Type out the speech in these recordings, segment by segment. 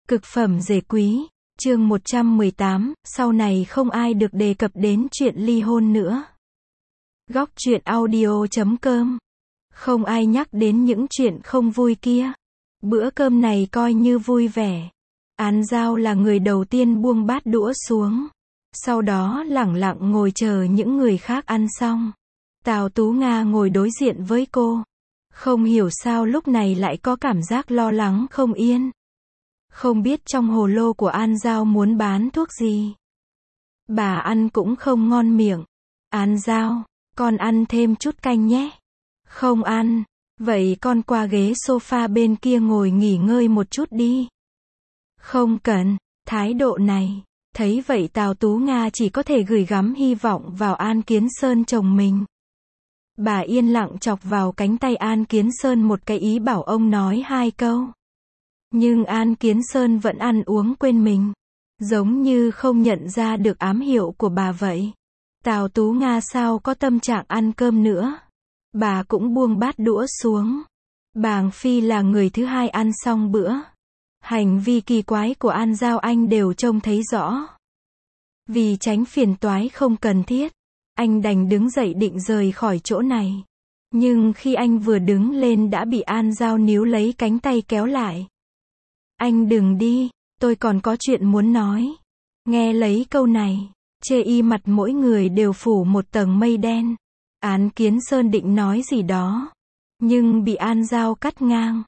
Cực phẩm rể quý, chương 118, sau này không ai được đề cập đến chuyện ly hôn nữa. Góc truyện audio.com. Không ai nhắc đến những chuyện không vui kia. Bữa cơm này coi như vui vẻ. An Giao là người đầu tiên buông bát đũa xuống. Sau đó lẳng lặng ngồi chờ những người khác ăn xong. Tào Tú Nga ngồi đối diện với cô. Không hiểu sao lúc này lại có cảm giác lo lắng không yên. Không biết trong hồ lô của An Giao muốn bán thuốc gì. Bà ăn cũng không ngon miệng. An Giao, con ăn thêm chút canh nhé. Không ăn. Vậy con qua ghế sofa bên kia ngồi nghỉ ngơi một chút đi. Không cần. Thái độ này. Thấy vậy Tào Tú Nga chỉ có thể gửi gắm hy vọng vào An Kiến Sơn chồng mình. Bà yên lặng chọc vào cánh tay An Kiến Sơn một cái ý bảo ông nói hai câu. Nhưng An Kiến Sơn vẫn ăn uống quên mình. Giống như không nhận ra được ám hiệu của bà vậy. Tào Tú Nga sao có tâm trạng ăn cơm nữa. Bà cũng buông bát đũa xuống. Bàng Phi là người thứ hai ăn xong bữa. Hành vi kỳ quái của An Giao anh đều trông thấy rõ. Vì tránh phiền toái không cần thiết, anh đành đứng dậy định rời khỏi chỗ này. Nhưng khi anh vừa đứng lên đã bị An Giao níu lấy cánh tay kéo lại. Anh đừng đi, tôi còn có chuyện muốn nói. Nghe lấy câu này, chê y mặt mỗi người đều phủ một tầng mây đen. An Kiến Sơn định nói gì đó, nhưng bị An Giao cắt ngang.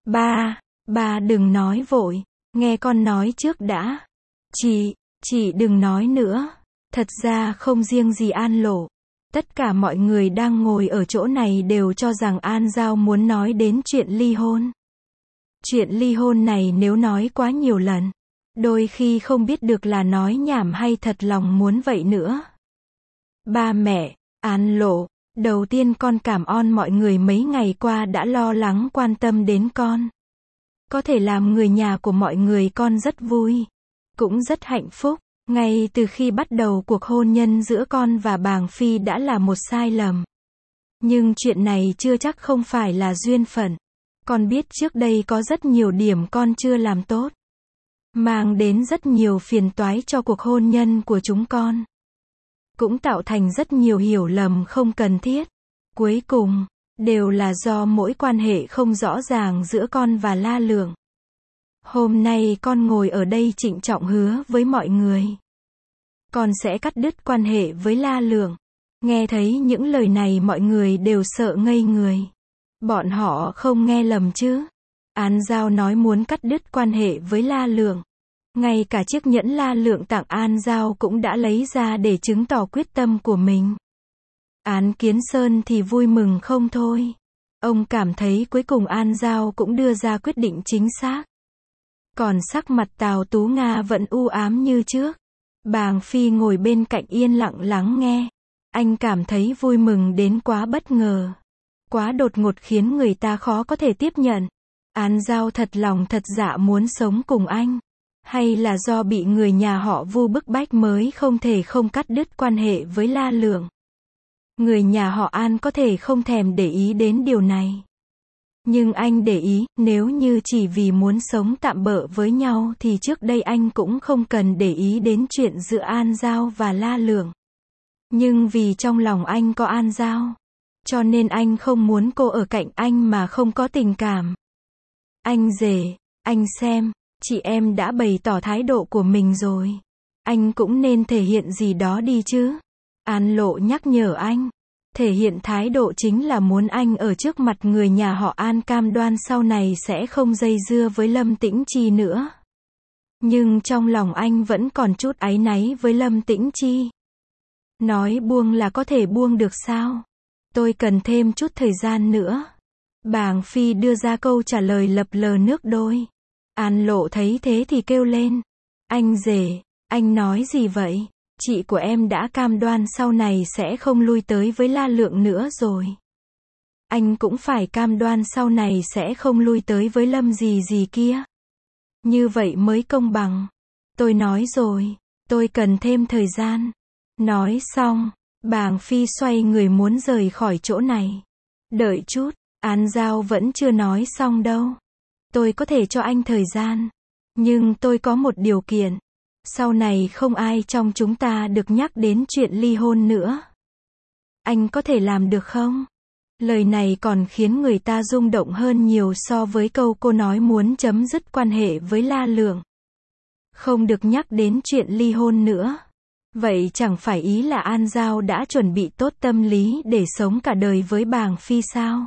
Ba đừng nói vội, nghe con nói trước đã. Chị đừng nói nữa. Thật ra không riêng gì An Lộ. Tất cả mọi người đang ngồi ở chỗ này đều cho rằng An Giao muốn nói đến chuyện ly hôn. Chuyện ly hôn này nếu nói quá nhiều lần, đôi khi không biết được là nói nhảm hay thật lòng muốn vậy nữa. Ba mẹ, An Lộ, đầu tiên con cảm ơn mọi người mấy ngày qua đã lo lắng quan tâm đến con. Có thể làm người nhà của mọi người con rất vui, cũng rất hạnh phúc. Ngay từ khi bắt đầu cuộc hôn nhân giữa con và Bàng Phi đã là một sai lầm. Nhưng chuyện này chưa chắc không phải là duyên phận. Con biết trước đây có rất nhiều điểm con chưa làm tốt, mang đến rất nhiều phiền toái cho cuộc hôn nhân của chúng con. Cũng tạo thành rất nhiều hiểu lầm không cần thiết. Cuối cùng, đều là do mối quan hệ không rõ ràng giữa con và La Lượng. Hôm nay con ngồi ở đây trịnh trọng hứa với mọi người. Con sẽ cắt đứt quan hệ với La Lượng. Nghe thấy những lời này mọi người đều sợ ngây người. Bọn họ không nghe lầm chứ. An Giao nói muốn cắt đứt quan hệ với La Lượng. Ngay cả chiếc nhẫn La Lượng tặng An Giao cũng đã lấy ra để chứng tỏ quyết tâm của mình. An Kiến Sơn thì vui mừng không thôi. Ông cảm thấy cuối cùng An Giao cũng đưa ra quyết định chính xác. Còn sắc mặt Tào Tú Nga vẫn u ám như trước. Bàng Phi ngồi bên cạnh yên lặng lắng nghe. Anh cảm thấy vui mừng đến quá bất ngờ. Quá đột ngột khiến người ta khó có thể tiếp nhận. An Giao thật lòng thật dạ muốn sống cùng anh. Hay là do bị người nhà họ Vu bức bách mới không thể không cắt đứt quan hệ với La Lượng. Người nhà họ An có thể không thèm để ý đến điều này. Nhưng anh để ý, nếu như chỉ vì muốn sống tạm bợ với nhau thì trước đây anh cũng không cần để ý đến chuyện giữa An Giao và La Lượng. Nhưng vì trong lòng anh có An Giao, cho nên anh không muốn cô ở cạnh anh mà không có tình cảm. Anh rể, anh xem, chị em đã bày tỏ thái độ của mình rồi. Anh cũng nên thể hiện gì đó đi chứ. An Lộ nhắc nhở anh. Thể hiện thái độ chính là muốn anh ở trước mặt người nhà họ An cam đoan sau này sẽ không dây dưa với Lâm Tĩnh Chi nữa. Nhưng trong lòng anh vẫn còn chút áy náy với Lâm Tĩnh Chi. Nói buông là có thể buông được sao? Tôi cần thêm chút thời gian nữa. Bàng Phi đưa ra câu trả lời lập lờ nước đôi. An Lộ thấy thế thì kêu lên. Anh rể, anh nói gì vậy? Chị của em đã cam đoan sau này sẽ không lui tới với La Lượng nữa rồi. Anh cũng phải cam đoan sau này sẽ không lui tới với Lâm gì kia. Như vậy mới công bằng. Tôi nói rồi, tôi cần thêm thời gian. Nói xong, Bàng Phi xoay người muốn rời khỏi chỗ này. Đợi chút, An Giao vẫn chưa nói xong đâu. Tôi có thể cho anh thời gian. Nhưng tôi có một điều kiện. Sau này không ai trong chúng ta được nhắc đến chuyện ly hôn nữa. Anh có thể làm được không? Lời này còn khiến người ta rung động hơn nhiều so với câu cô nói muốn chấm dứt quan hệ với La Lượng. Không được nhắc đến chuyện ly hôn nữa. Vậy chẳng phải ý là An Giao đã chuẩn bị tốt tâm lý để sống cả đời với Bàng Phi sao?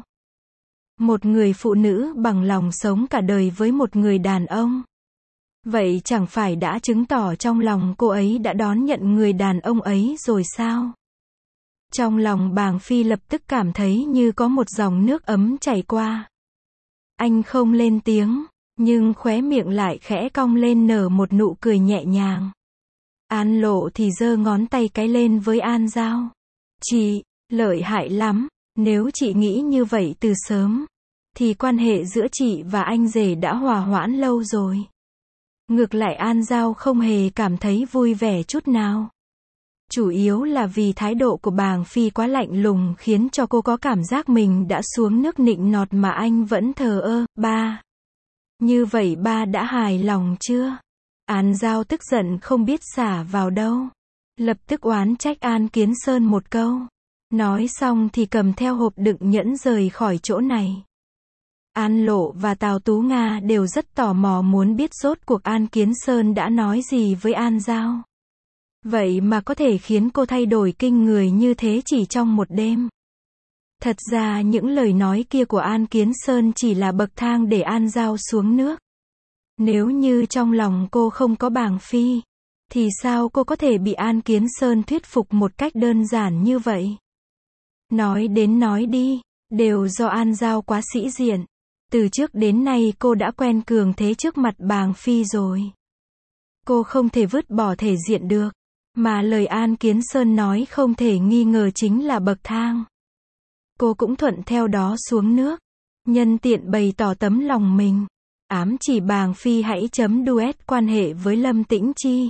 Một người phụ nữ bằng lòng sống cả đời với một người đàn ông. Vậy chẳng phải đã chứng tỏ trong lòng cô ấy đã đón nhận người đàn ông ấy rồi sao? Trong lòng Bàng Phi lập tức cảm thấy như có một dòng nước ấm chảy qua. Anh không lên tiếng, nhưng khóe miệng lại khẽ cong lên nở một nụ cười nhẹ nhàng. An Lộ thì giơ ngón tay cái lên với An Giao. Chị, lợi hại lắm, nếu chị nghĩ như vậy từ sớm, thì quan hệ giữa chị và anh rể đã hòa hoãn lâu rồi. Ngược lại An Giao không hề cảm thấy vui vẻ chút nào. Chủ yếu là vì thái độ của Bàng Phi quá lạnh lùng khiến cho cô có cảm giác mình đã xuống nước nịnh nọt mà anh vẫn thờ ơ. Ba. Như vậy ba đã hài lòng chưa? An Giao tức giận không biết xả vào đâu. Lập tức oán trách An Kiến Sơn một câu. Nói xong thì cầm theo hộp đựng nhẫn rời khỏi chỗ này. An Lộ và Tào Tú Nga đều rất tò mò muốn biết rốt cuộc An Kiến Sơn đã nói gì với An Giao. Vậy mà có thể khiến cô thay đổi kinh người như thế chỉ trong một đêm. Thật ra những lời nói kia của An Kiến Sơn chỉ là bậc thang để An Giao xuống nước. Nếu như trong lòng cô không có Bàng Phi, thì sao cô có thể bị An Kiến Sơn thuyết phục một cách đơn giản như vậy? Nói đến nói đi, đều do An Giao quá sĩ diện. Từ trước đến nay cô đã quen cường thế trước mặt Bàng Phi rồi. Cô không thể vứt bỏ thể diện được. Mà lời An Kiến Sơn nói không thể nghi ngờ chính là bậc thang. Cô cũng thuận theo đó xuống nước. Nhân tiện bày tỏ tấm lòng mình. Ám chỉ Bàng Phi hãy chấm duet quan hệ với Lâm Tĩnh Chi.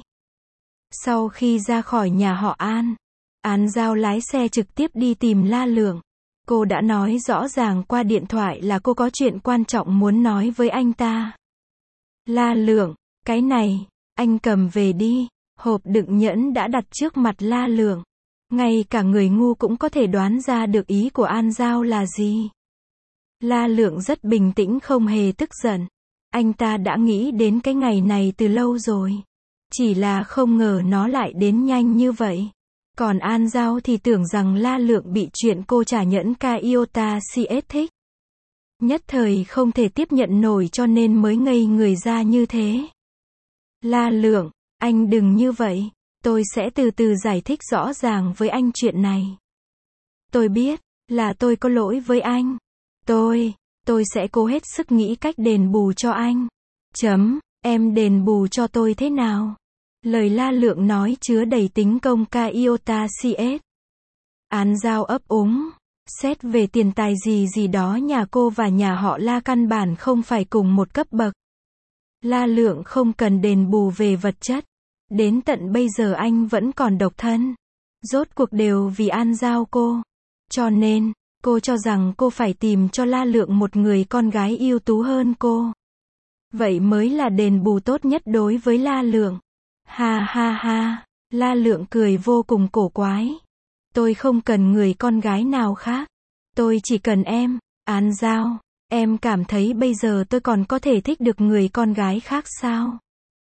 Sau khi ra khỏi nhà họ An, An Giao lái xe trực tiếp đi tìm La Lượng. Cô đã nói rõ ràng qua điện thoại là cô có chuyện quan trọng muốn nói với anh ta. La Lượng, cái này, anh cầm về đi. Hộp đựng nhẫn đã đặt trước mặt La Lượng. Ngay cả người ngu cũng có thể đoán ra được ý của An Giao là gì. La Lượng rất bình tĩnh không hề tức giận. Anh ta đã nghĩ đến cái ngày này từ lâu rồi. Chỉ là không ngờ nó lại đến nhanh như vậy. Còn An Giao thì tưởng rằng La Lượng bị chuyện cô trả nhẫn ca Iota CS thích. Nhất thời không thể tiếp nhận nổi cho nên mới ngây người ra như thế. La Lượng, anh đừng như vậy. Tôi sẽ từ từ giải thích rõ ràng với anh chuyện này. Tôi biết, là tôi có lỗi với anh. Tôi sẽ cố hết sức nghĩ cách đền bù cho anh. Em đền bù cho tôi thế nào? Lời La Lượng nói chứa đầy tính công ca Iota CS. An Giao ấp úng. Xét về tiền tài gì đó nhà cô và nhà họ La căn bản không phải cùng một cấp bậc. La Lượng không cần đền bù về vật chất. Đến tận bây giờ anh vẫn còn độc thân. Rốt cuộc đều vì An Giao cô. Cho nên, cô cho rằng cô phải tìm cho La Lượng một người con gái ưu tú hơn cô. Vậy mới là đền bù tốt nhất đối với La Lượng. Ha ha ha, La Lượng cười vô cùng cổ quái. Tôi không cần người con gái nào khác. Tôi chỉ cần em, An Giao. Em cảm thấy bây giờ tôi còn có thể thích được người con gái khác sao?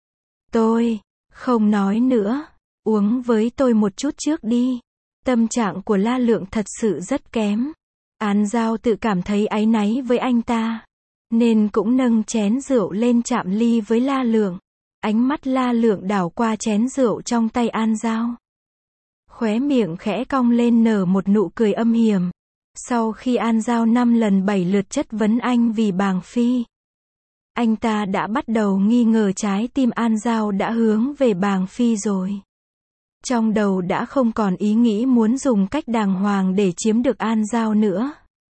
Tôi không nói nữa. Uống với tôi một chút trước đi. Tâm trạng của La Lượng thật sự rất kém. An Giao tự cảm thấy áy náy với anh ta, nên cũng nâng chén rượu lên chạm ly với La Lượng. Ánh mắt La Lượng đảo qua chén rượu trong tay An Giao. Khóe miệng khẽ cong lên nở một nụ cười âm hiểm. Sau khi An Giao 5 lần 7 lượt chất vấn anh vì Bàng Phi, anh ta đã bắt đầu nghi ngờ trái tim An Giao đã hướng về Bàng Phi rồi. Trong đầu đã không còn ý nghĩ muốn dùng cách đàng hoàng để chiếm được An Giao nữa.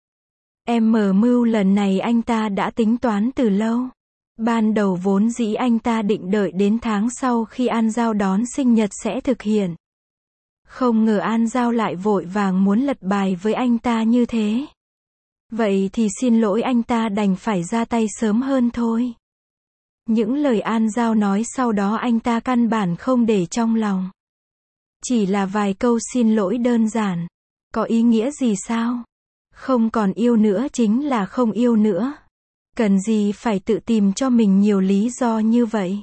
Mưu lần này anh ta đã tính toán từ lâu. Ban đầu vốn dĩ anh ta định đợi đến tháng sau khi An Giao đón sinh nhật sẽ thực hiện. Không ngờ An Giao lại vội vàng muốn lật bài với anh ta như thế. Vậy thì xin lỗi anh ta đành phải ra tay sớm hơn thôi. Những lời An Giao nói sau đó anh ta căn bản không để trong lòng. Chỉ là vài câu xin lỗi đơn giản. Có ý nghĩa gì sao? Không còn yêu nữa chính là không yêu nữa. Cần gì phải tự tìm cho mình nhiều lý do như vậy?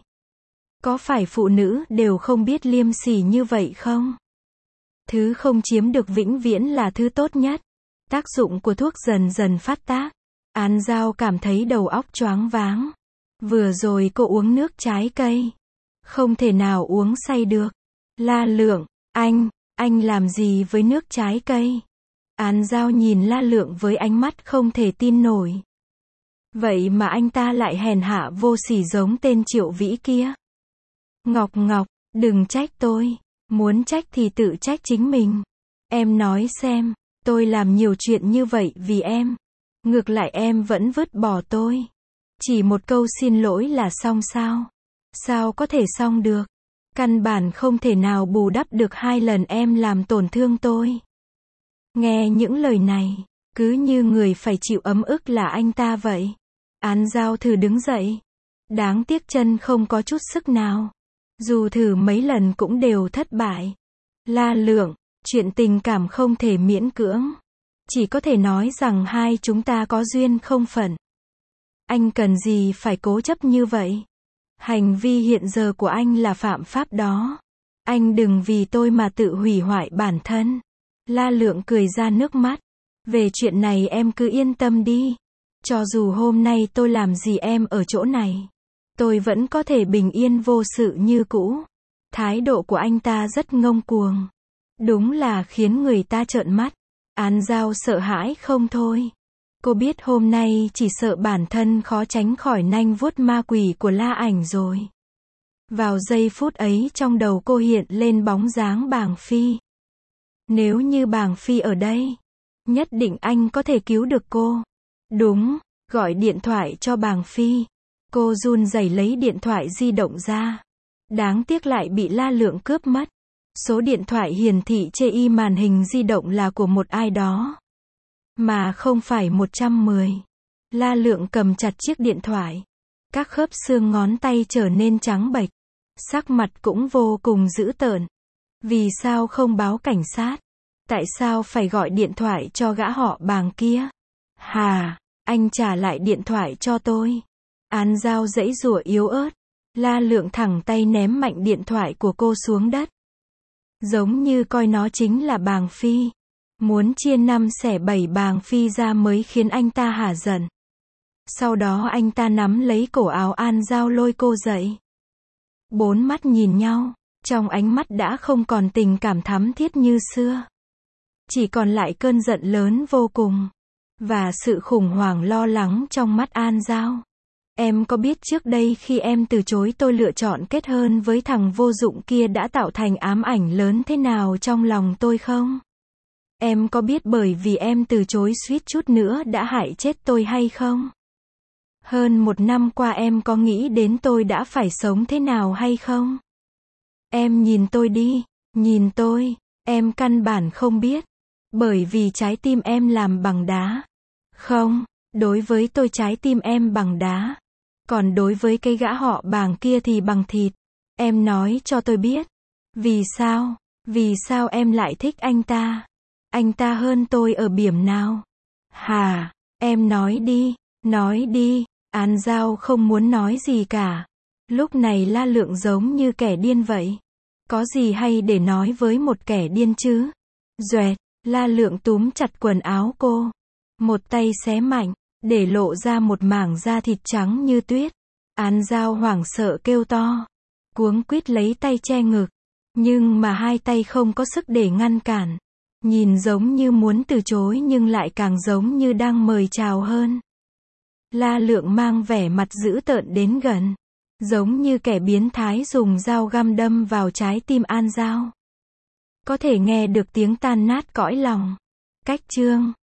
Có phải phụ nữ đều không biết liêm sỉ như vậy không? Thứ không chiếm được vĩnh viễn là thứ tốt nhất. Tác dụng của thuốc dần dần phát tác. An Giao cảm thấy đầu óc choáng váng. Vừa rồi cô uống nước trái cây. Không thể nào uống say được. La Lượng, anh làm gì với nước trái cây? An Giao nhìn La Lượng với ánh mắt không thể tin nổi. Vậy mà anh ta lại hèn hạ vô sỉ giống tên Triệu Vĩ kia. Ngọc, đừng trách tôi. Muốn trách thì tự trách chính mình. Em nói xem, tôi làm nhiều chuyện như vậy vì em. Ngược lại em vẫn vứt bỏ tôi. Chỉ một câu xin lỗi là xong sao? Sao có thể xong được? Căn bản không thể nào bù đắp được 2 lần em làm tổn thương tôi. Nghe những lời này, cứ như người phải chịu ấm ức là anh ta vậy. An Giao thử đứng dậy. Đáng tiếc chân không có chút sức nào. Dù thử mấy lần cũng đều thất bại. La Lượng, chuyện tình cảm không thể miễn cưỡng. Chỉ có thể nói rằng hai chúng ta có duyên không phận. Anh cần gì phải cố chấp như vậy? Hành vi hiện giờ của anh là phạm pháp đó. Anh đừng vì tôi mà tự hủy hoại bản thân. La Lượng cười ra nước mắt. Về chuyện này em cứ yên tâm đi. Cho dù hôm nay tôi làm gì em ở chỗ này, tôi vẫn có thể bình yên vô sự như cũ. Thái độ của anh ta rất ngông cuồng. Đúng là khiến người ta trợn mắt. An Giao sợ hãi không thôi. Cô biết hôm nay chỉ sợ bản thân khó tránh khỏi nanh vuốt ma quỷ của La Ảnh rồi. Vào giây phút ấy trong đầu cô hiện lên bóng dáng Bàng Phi. Nếu như Bàng Phi ở đây, nhất định anh có thể cứu được cô. Đúng, gọi điện thoại cho Bàng Phi. Cô run rẩy lấy điện thoại di động ra. Đáng tiếc lại bị La Lượng cướp mất. Số điện thoại hiển thị trên màn hình di động là của một ai đó. Mà không phải 110. La Lượng cầm chặt chiếc điện thoại. Các khớp xương ngón tay trở nên trắng bệch. Sắc mặt cũng vô cùng dữ tợn. Vì sao không báo cảnh sát? Tại sao phải gọi điện thoại cho gã họ Bàng kia? Hà, anh trả lại điện thoại cho tôi. An Giao giãy giụa yếu ớt. La Lượng thẳng tay ném mạnh điện thoại của cô xuống đất. Giống như coi nó chính là Bàng Phi. Muốn chia 5 xẻ 7 Bàng Phi ra mới khiến anh ta hả giận. Sau đó anh ta nắm lấy cổ áo An Giao lôi cô dậy. 4 mắt nhìn nhau, trong ánh mắt đã không còn tình cảm thắm thiết như xưa. Chỉ còn lại cơn giận lớn vô cùng. Và sự khủng hoảng lo lắng trong mắt An Giao. Em có biết trước đây khi em từ chối tôi lựa chọn kết hôn với thằng vô dụng kia đã tạo thành ám ảnh lớn thế nào trong lòng tôi không? Em có biết bởi vì em từ chối suýt chút nữa đã hại chết tôi hay không? Hơn 1 năm qua em có nghĩ đến tôi đã phải sống thế nào hay không? Em nhìn tôi đi, nhìn tôi, em căn bản không biết. Bởi vì trái tim em làm bằng đá. Không, đối với tôi trái tim em bằng đá. Còn đối với cái gã họ Bàng kia thì bằng thịt. Em nói cho tôi biết. Vì sao? Vì sao em lại thích anh ta? Anh ta hơn tôi ở điểm nào? Hà, em nói đi, nói đi. An Giao không muốn nói gì cả. Lúc này La Lượng giống như kẻ điên vậy. Có gì hay để nói với một kẻ điên chứ? Duệt, La Lượng túm chặt quần áo cô. Một tay xé mạnh, để lộ ra một mảng da thịt trắng như tuyết. An Giao hoảng sợ kêu to. Cuống quýt lấy tay che ngực. Nhưng mà hai tay không có sức để ngăn cản. Nhìn giống như muốn từ chối nhưng lại càng giống như đang mời chào hơn. La Lượng mang vẻ mặt dữ tợn đến gần. Giống như kẻ biến thái dùng dao găm đâm vào trái tim An Giao. Có thể nghe được tiếng tan nát cõi lòng. Cách chương